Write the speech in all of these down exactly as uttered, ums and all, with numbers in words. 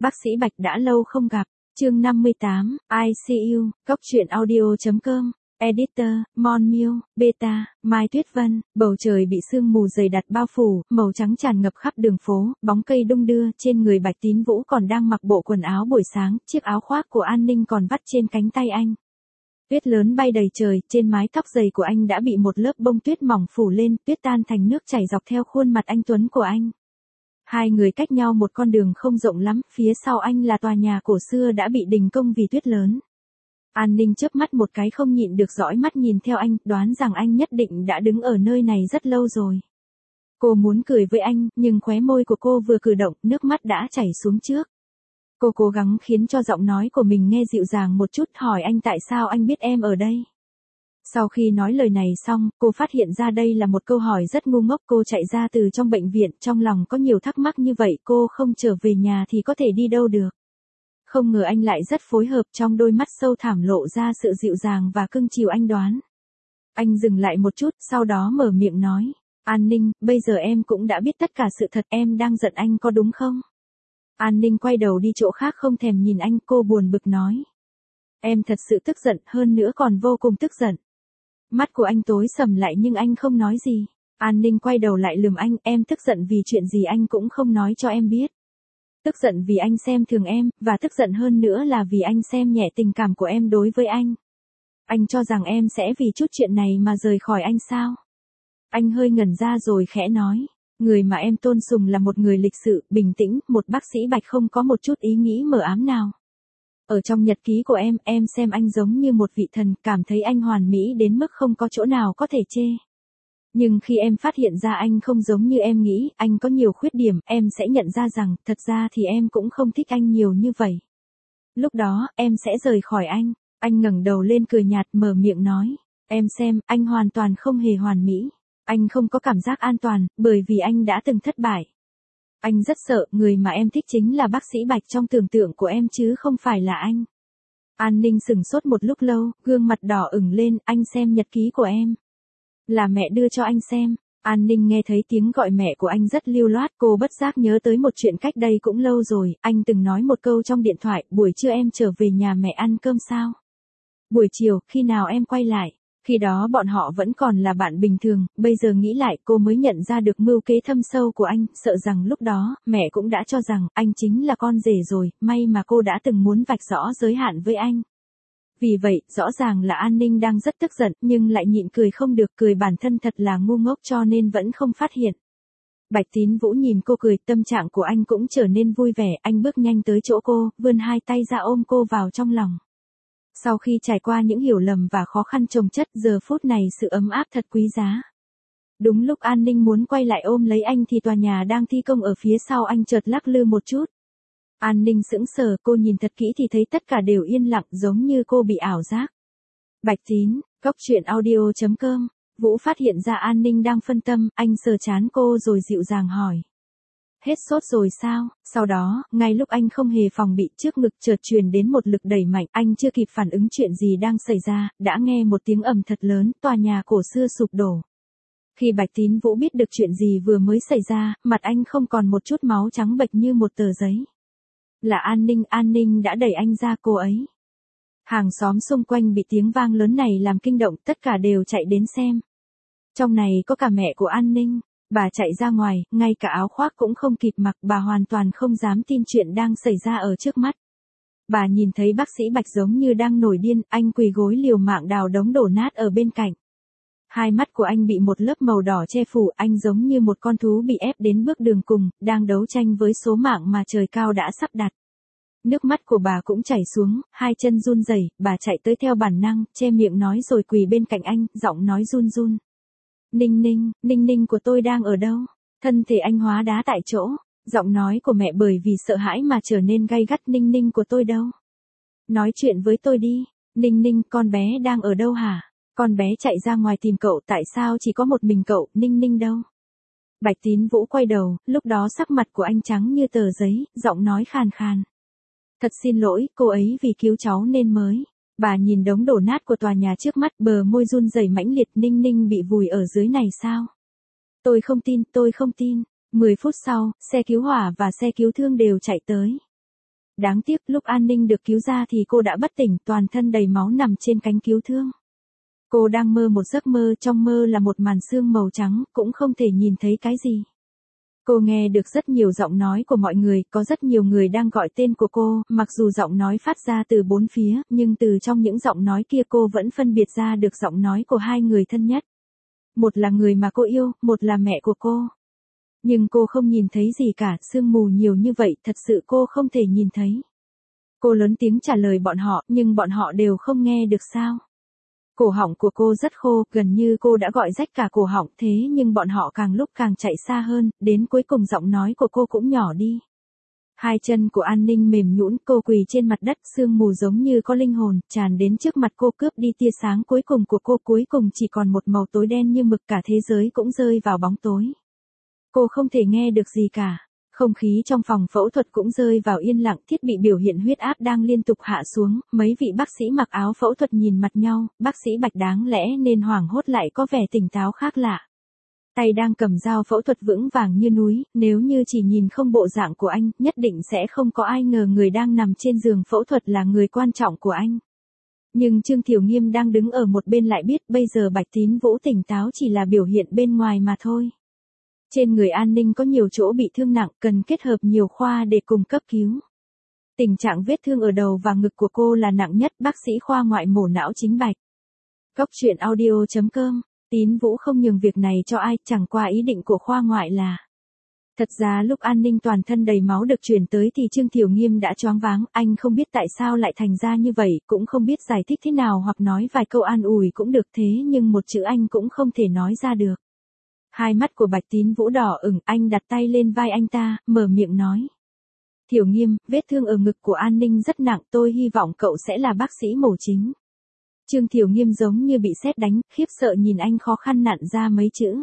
Bác sĩ Bạch đã lâu không gặp. Chương năm mươi tám, i xê u, Cóc truyện audio chấm com, Editor, Mon Miu, Beta, Mai Tuyết Vân. Bầu trời bị sương mù dày đặc bao phủ, màu trắng tràn ngập khắp đường phố, bóng cây đung đưa, trên người Bạch Tín Vũ còn đang mặc bộ quần áo buổi sáng, chiếc áo khoác của An Ninh còn vắt trên cánh tay anh. Tuyết lớn bay đầy trời, trên mái tóc dày của anh đã bị một lớp bông tuyết mỏng phủ lên, tuyết tan thành nước chảy dọc theo khuôn mặt anh tuấn của anh. Hai người cách nhau một con đường không rộng lắm, phía sau anh là tòa nhà cổ xưa đã bị đình công vì tuyết lớn. An Ninh chớp mắt một cái không nhịn được dõi mắt nhìn theo anh, đoán rằng anh nhất định đã đứng ở nơi này rất lâu rồi. Cô muốn cười với anh, nhưng khóe môi của cô vừa cử động, nước mắt đã chảy xuống trước. Cô cố gắng khiến cho giọng nói của mình nghe dịu dàng một chút, hỏi anh tại sao anh biết em ở đây. Sau khi nói lời này xong, cô phát hiện ra đây là một câu hỏi rất ngu ngốc. Cô chạy ra từ trong bệnh viện, trong lòng có nhiều thắc mắc như vậy, cô không trở về nhà thì có thể đi đâu được. Không ngờ anh lại rất phối hợp, trong đôi mắt sâu thẳm lộ ra sự dịu dàng và cưng chiều anh đoán. Anh dừng lại một chút, sau đó mở miệng nói, An Ninh, bây giờ em cũng đã biết tất cả sự thật, em đang giận anh có đúng không? An Ninh quay đầu đi chỗ khác không thèm nhìn anh, cô buồn bực nói. Em thật sự tức giận, hơn nữa còn vô cùng tức giận. Mắt của anh tối sầm lại nhưng anh không nói gì. An Ninh quay đầu lại lườm anh, em tức giận vì chuyện gì anh cũng không nói cho em biết. Tức giận vì anh xem thường em, và tức giận hơn nữa là vì anh xem nhẹ tình cảm của em đối với anh. Anh cho rằng em sẽ vì chút chuyện này mà rời khỏi anh sao? Anh hơi ngẩn ra rồi khẽ nói, người mà em tôn sùng là một người lịch sự, bình tĩnh, một bác sĩ Bạch không có một chút ý nghĩ mờ ám nào. Ở trong nhật ký của em, em xem anh giống như một vị thần, cảm thấy anh hoàn mỹ đến mức không có chỗ nào có thể chê. Nhưng khi em phát hiện ra anh không giống như em nghĩ, anh có nhiều khuyết điểm, em sẽ nhận ra rằng, thật ra thì em cũng không thích anh nhiều như vậy. Lúc đó, em sẽ rời khỏi anh. Anh ngẩng đầu lên cười nhạt, mở miệng nói, em xem, anh hoàn toàn không hề hoàn mỹ. Anh không có cảm giác an toàn, bởi vì anh đã từng thất bại. Anh rất sợ, người mà em thích chính là bác sĩ Bạch trong tưởng tượng của em chứ không phải là anh. An Ninh sững sốt một lúc lâu, gương mặt đỏ ửng lên, anh xem nhật ký của em. Là mẹ đưa cho anh xem. An Ninh nghe thấy tiếng gọi mẹ của anh rất lưu loát, cô bất giác nhớ tới một chuyện cách đây cũng lâu rồi, anh từng nói một câu trong điện thoại, buổi trưa em trở về nhà mẹ ăn cơm sao? Buổi chiều, khi nào em quay lại? Khi đó bọn họ vẫn còn là bạn bình thường, bây giờ nghĩ lại cô mới nhận ra được mưu kế thâm sâu của anh, sợ rằng lúc đó, mẹ cũng đã cho rằng, anh chính là con rể rồi, may mà cô đã từng muốn vạch rõ giới hạn với anh. Vì vậy, rõ ràng là An Ninh đang rất tức giận, nhưng lại nhịn cười không được, cười bản thân thật là ngu ngốc cho nên vẫn không phát hiện. Bạch Tín Vũ nhìn cô cười, tâm trạng của anh cũng trở nên vui vẻ, anh bước nhanh tới chỗ cô, vươn hai tay ra ôm cô vào trong lòng. Sau khi trải qua những hiểu lầm và khó khăn chồng chất, giờ phút này sự ấm áp thật quý giá. Đúng lúc An Ninh muốn quay lại ôm lấy anh thì tòa nhà đang thi công ở phía sau anh chợt lắc lư một chút. An Ninh sững sờ, cô nhìn thật kỹ thì thấy tất cả đều yên lặng giống như cô bị ảo giác. Bạch Tín, Cóc truyện audio chấm com, Vũ phát hiện ra An Ninh đang phân tâm, anh sờ trán cô rồi dịu dàng hỏi. Hết sốt rồi sao? Sau đó, ngay lúc anh không hề phòng bị, trước ngực chợt truyền đến một lực đẩy mạnh, anh chưa kịp phản ứng chuyện gì đang xảy ra, đã nghe một tiếng ầm thật lớn, tòa nhà cổ xưa sụp đổ. Khi Bạch Tín Vũ biết được chuyện gì vừa mới xảy ra, mặt anh không còn một chút máu trắng bệch như một tờ giấy. Là An Ninh, An Ninh đã đẩy anh ra cô ấy. Hàng xóm xung quanh bị tiếng vang lớn này làm kinh động, tất cả đều chạy đến xem. Trong này có cả mẹ của An Ninh. Bà chạy ra ngoài, ngay cả áo khoác cũng không kịp mặc, bà hoàn toàn không dám tin chuyện đang xảy ra ở trước mắt. Bà nhìn thấy bác sĩ Bạch giống như đang nổi điên, anh quỳ gối liều mạng đào đống đổ nát ở bên cạnh. Hai mắt của anh bị một lớp màu đỏ che phủ, anh giống như một con thú bị ép đến bước đường cùng, đang đấu tranh với số mạng mà trời cao đã sắp đặt. Nước mắt của bà cũng chảy xuống, hai chân run rẩy, bà chạy tới theo bản năng, che miệng nói rồi quỳ bên cạnh anh, giọng nói run run. Ninh Ninh, Ninh Ninh của tôi đang ở đâu? Thân thể anh hóa đá tại chỗ, giọng nói của mẹ bởi vì sợ hãi mà trở nên gay gắt. Ninh Ninh của tôi đâu? Nói chuyện với tôi đi. Ninh Ninh, con bé đang ở đâu hả? Con bé chạy ra ngoài tìm cậu, tại sao chỉ có một mình cậu? Ninh Ninh đâu? Bạch Tín Vũ quay đầu, lúc đó sắc mặt của anh trắng như tờ giấy, giọng nói khàn khàn. Thật xin lỗi, cô ấy vì cứu cháu nên mới. Bà nhìn đống đổ nát của tòa nhà trước mắt, bờ môi run rẩy mãnh liệt. Ninh Ninh bị vùi ở dưới này sao? Tôi không tin, tôi không tin. Mười phút sau, xe cứu hỏa và xe cứu thương đều chạy tới. Đáng tiếc lúc An Ninh được cứu ra thì cô đã bất tỉnh, toàn thân đầy máu nằm trên cánh cứu thương. Cô đang mơ một giấc mơ, trong mơ là một màn sương màu trắng, cũng không thể nhìn thấy cái gì. Cô nghe được rất nhiều giọng nói của mọi người, có rất nhiều người đang gọi tên của cô, mặc dù giọng nói phát ra từ bốn phía, nhưng từ trong những giọng nói kia cô vẫn phân biệt ra được giọng nói của hai người thân nhất. Một là người mà cô yêu, một là mẹ của cô. Nhưng cô không nhìn thấy gì cả, sương mù nhiều như vậy, thật sự cô không thể nhìn thấy. Cô lớn tiếng trả lời bọn họ, nhưng bọn họ đều không nghe được sao. Cổ họng của cô rất khô, gần như cô đã gọi rách cả cổ họng, thế nhưng bọn họ càng lúc càng chạy xa hơn, đến cuối cùng giọng nói của cô cũng nhỏ đi. Hai chân của An Ninh mềm nhũn, cô quỳ trên mặt đất, sương mù giống như có linh hồn, tràn đến trước mặt cô cướp đi tia sáng cuối cùng của cô, cuối cùng chỉ còn một màu tối đen như mực, cả thế giới cũng rơi vào bóng tối. Cô không thể nghe được gì cả. Không khí trong phòng phẫu thuật cũng rơi vào yên lặng, thiết bị biểu hiện huyết áp đang liên tục hạ xuống, mấy vị bác sĩ mặc áo phẫu thuật nhìn mặt nhau, bác sĩ Bạch đáng lẽ nên hoảng hốt lại có vẻ tỉnh táo khác lạ. Tay đang cầm dao phẫu thuật vững vàng như núi, nếu như chỉ nhìn không bộ dạng của anh, nhất định sẽ không có ai ngờ người đang nằm trên giường phẫu thuật là người quan trọng của anh. Nhưng Trương Thiểu Nghiêm đang đứng ở một bên lại biết bây giờ Bạch Tín Vũ tỉnh táo chỉ là biểu hiện bên ngoài mà thôi. Trên người An Ninh có nhiều chỗ bị thương nặng, cần kết hợp nhiều khoa để cùng cấp cứu. Tình trạng vết thương ở đầu và ngực của cô là nặng nhất, bác sĩ khoa ngoại mổ não chính Bạch. Cóc truyện audio chấm com, Tín Vũ không nhường việc này cho ai, chẳng qua ý định của khoa ngoại là. Thật ra lúc An Ninh toàn thân đầy máu được chuyển tới thì Trương Thiểu Nghiêm đã choáng váng, anh không biết tại sao lại thành ra như vậy, cũng không biết giải thích thế nào hoặc nói vài câu an ủi cũng được, thế nhưng một chữ anh cũng không thể nói ra được. Hai mắt của Bạch Tín Vũ đỏ ửng, anh đặt tay lên vai anh ta, mở miệng nói. Thiểu Nghiêm, vết thương ở ngực của An Ninh rất nặng, tôi hy vọng cậu sẽ là bác sĩ mổ chính. Trương Thiểu Nghiêm giống như bị sét đánh, khiếp sợ nhìn anh khó khăn nặn ra mấy chữ.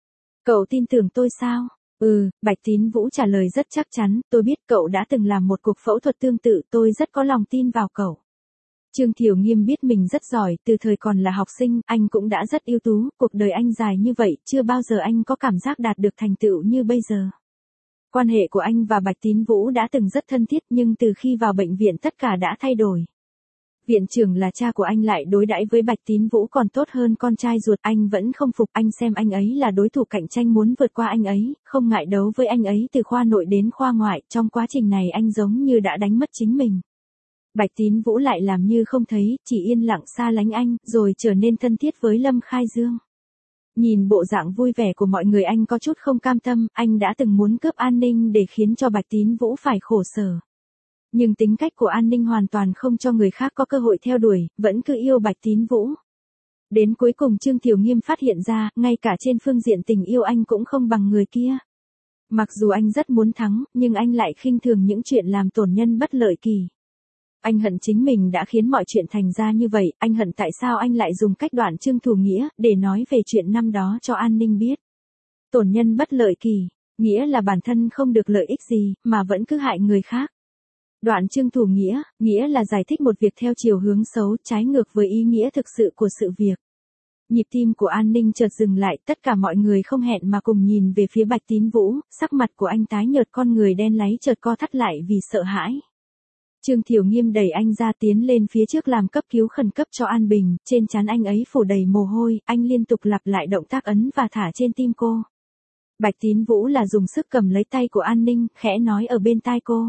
Cậu tin tưởng tôi sao? Ừ, Bạch Tín Vũ trả lời rất chắc chắn, tôi biết cậu đã từng làm một cuộc phẫu thuật tương tự, tôi rất có lòng tin vào cậu. Trương Thiểu Nghiêm biết mình rất giỏi, từ thời còn là học sinh, anh cũng đã rất ưu tú, cuộc đời anh dài như vậy, chưa bao giờ anh có cảm giác đạt được thành tựu như bây giờ. Quan hệ của anh và Bạch Tín Vũ đã từng rất thân thiết nhưng từ khi vào bệnh viện tất cả đã thay đổi. Viện trưởng là cha của anh lại đối đãi với Bạch Tín Vũ còn tốt hơn con trai ruột, anh vẫn không phục, anh xem anh ấy là đối thủ cạnh tranh muốn vượt qua anh ấy, không ngại đấu với anh ấy từ khoa nội đến khoa ngoại, trong quá trình này anh giống như đã đánh mất chính mình. Bạch Tín Vũ lại làm như không thấy, chỉ yên lặng xa lánh anh, rồi trở nên thân thiết với Lâm Khai Dương. Nhìn bộ dạng vui vẻ của mọi người anh có chút không cam tâm, anh đã từng muốn cướp An Ninh để khiến cho Bạch Tín Vũ phải khổ sở. Nhưng tính cách của An Ninh hoàn toàn không cho người khác có cơ hội theo đuổi, vẫn cứ yêu Bạch Tín Vũ. Đến cuối cùng Trương Thiểu Nghiêm phát hiện ra, ngay cả trên phương diện tình yêu anh cũng không bằng người kia. Mặc dù anh rất muốn thắng, nhưng anh lại khinh thường những chuyện làm tổn nhân bất lợi kỳ. Anh hận chính mình đã khiến mọi chuyện thành ra như vậy, anh hận tại sao anh lại dùng cách đoạn Trương Thủ Nghĩa, để nói về chuyện năm đó cho An Ninh biết. Tổn nhân bất lợi kỳ, nghĩa là bản thân không được lợi ích gì, mà vẫn cứ hại người khác. Đoạn Trương Thủ Nghĩa, nghĩa là giải thích một việc theo chiều hướng xấu, trái ngược với ý nghĩa thực sự của sự việc. Nhịp tim của An Ninh chợt dừng lại, tất cả mọi người không hẹn mà cùng nhìn về phía Bạch Tín Vũ, sắc mặt của anh tái nhợt, con người đen láy chợt co thắt lại vì sợ hãi. Trương Thiểu Nghiêm đẩy anh ra tiến lên phía trước làm cấp cứu khẩn cấp cho An Bình, trên trán anh ấy phủ đầy mồ hôi, anh liên tục lặp lại động tác ấn và thả trên tim cô. Bạch Tín Vũ là dùng sức cầm lấy tay của An Ninh, khẽ nói ở bên tai cô.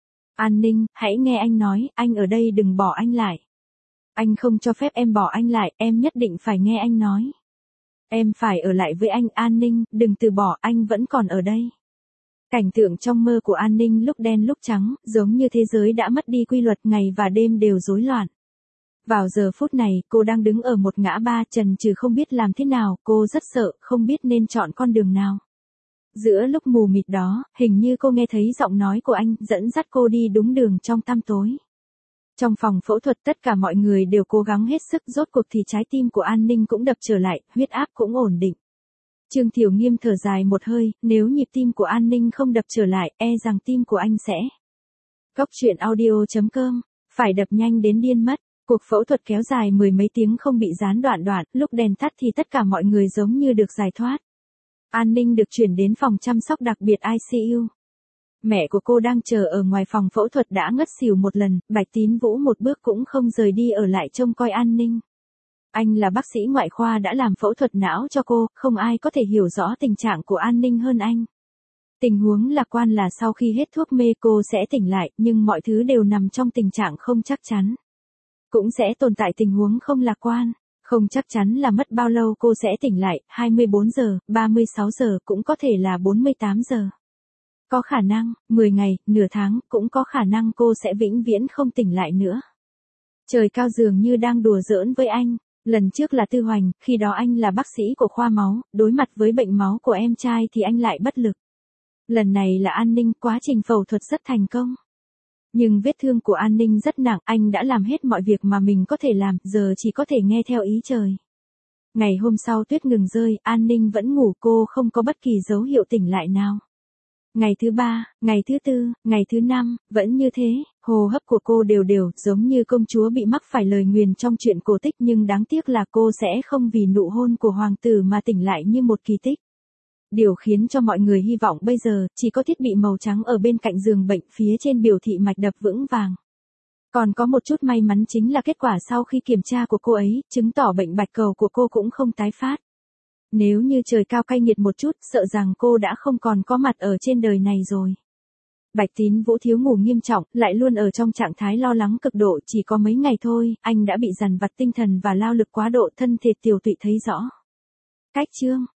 An Ninh, hãy nghe anh nói, anh ở đây đừng bỏ anh lại. Anh không cho phép em bỏ anh lại, em nhất định phải nghe anh nói. Em phải ở lại với anh, An Ninh, đừng từ bỏ, anh vẫn còn ở đây. Cảnh tượng trong mơ của An Ninh lúc đen lúc trắng, giống như thế giới đã mất đi quy luật, ngày và đêm đều rối loạn. Vào giờ phút này, cô đang đứng ở một ngã ba, chần chừ không biết làm thế nào, cô rất sợ, không biết nên chọn con đường nào. Giữa lúc mù mịt đó, hình như cô nghe thấy giọng nói của anh, dẫn dắt cô đi đúng đường trong tăm tối. Trong phòng phẫu thuật tất cả mọi người đều cố gắng hết sức, rốt cuộc thì trái tim của An Ninh cũng đập trở lại, huyết áp cũng ổn định. Trương Thiểu Nghiêm thở dài một hơi, nếu nhịp tim của An Ninh không đập trở lại, e rằng tim của anh sẽ. Cóc truyện audio chấm com, phải đập nhanh đến điên mất. Cuộc phẫu thuật kéo dài mười mấy tiếng không bị gián đoạn đoạn, lúc đèn tắt thì tất cả mọi người giống như được giải thoát. An Ninh được chuyển đến phòng chăm sóc đặc biệt I C U. Mẹ của cô đang chờ ở ngoài phòng phẫu thuật đã ngất xỉu một lần, Bạch Tín Vũ một bước cũng không rời đi ở lại trông coi An Ninh. Anh là bác sĩ ngoại khoa đã làm phẫu thuật não cho cô, không ai có thể hiểu rõ tình trạng của An Ninh hơn anh. Tình huống lạc quan là sau khi hết thuốc mê cô sẽ tỉnh lại, nhưng mọi thứ đều nằm trong tình trạng không chắc chắn. Cũng sẽ tồn tại tình huống không lạc quan. Không chắc chắn là mất bao lâu cô sẽ tỉnh lại, hai mươi bốn giờ, ba mươi sáu giờ, cũng có thể là bốn mươi tám giờ. Có khả năng, mười ngày, nửa tháng, cũng có khả năng cô sẽ vĩnh viễn không tỉnh lại nữa. Trời cao dường như đang đùa giỡn với anh. Lần trước là Tư Hoành, khi đó anh là bác sĩ của khoa máu, đối mặt với bệnh máu của em trai thì anh lại bất lực. Lần này là An Ninh, quá trình phẫu thuật rất thành công. Nhưng vết thương của An Ninh rất nặng, anh đã làm hết mọi việc mà mình có thể làm, giờ chỉ có thể nghe theo ý trời. Ngày hôm sau tuyết ngừng rơi, An Ninh vẫn ngủ, cô không có bất kỳ dấu hiệu tỉnh lại nào. Ngày thứ ba, ngày thứ tư, ngày thứ năm, vẫn như thế, hô hấp của cô đều đều, giống như công chúa bị mắc phải lời nguyền trong truyện cổ tích, nhưng đáng tiếc là cô sẽ không vì nụ hôn của hoàng tử mà tỉnh lại như một kỳ tích. Điều khiến cho mọi người hy vọng bây giờ, chỉ có thiết bị màu trắng ở bên cạnh giường bệnh, phía trên biểu thị mạch đập vững vàng. Còn có một chút may mắn chính là kết quả sau khi kiểm tra của cô ấy, chứng tỏ bệnh bạch cầu của cô cũng không tái phát. Nếu như trời cao cay nghiệt một chút, sợ rằng cô đã không còn có mặt ở trên đời này rồi. Bạch Tín Vũ thiếu ngủ nghiêm trọng, lại luôn ở trong trạng thái lo lắng cực độ, chỉ có mấy ngày thôi, anh đã bị dằn vặt tinh thần và lao lực quá độ, thân thể tiều tụy thấy rõ. Cách chương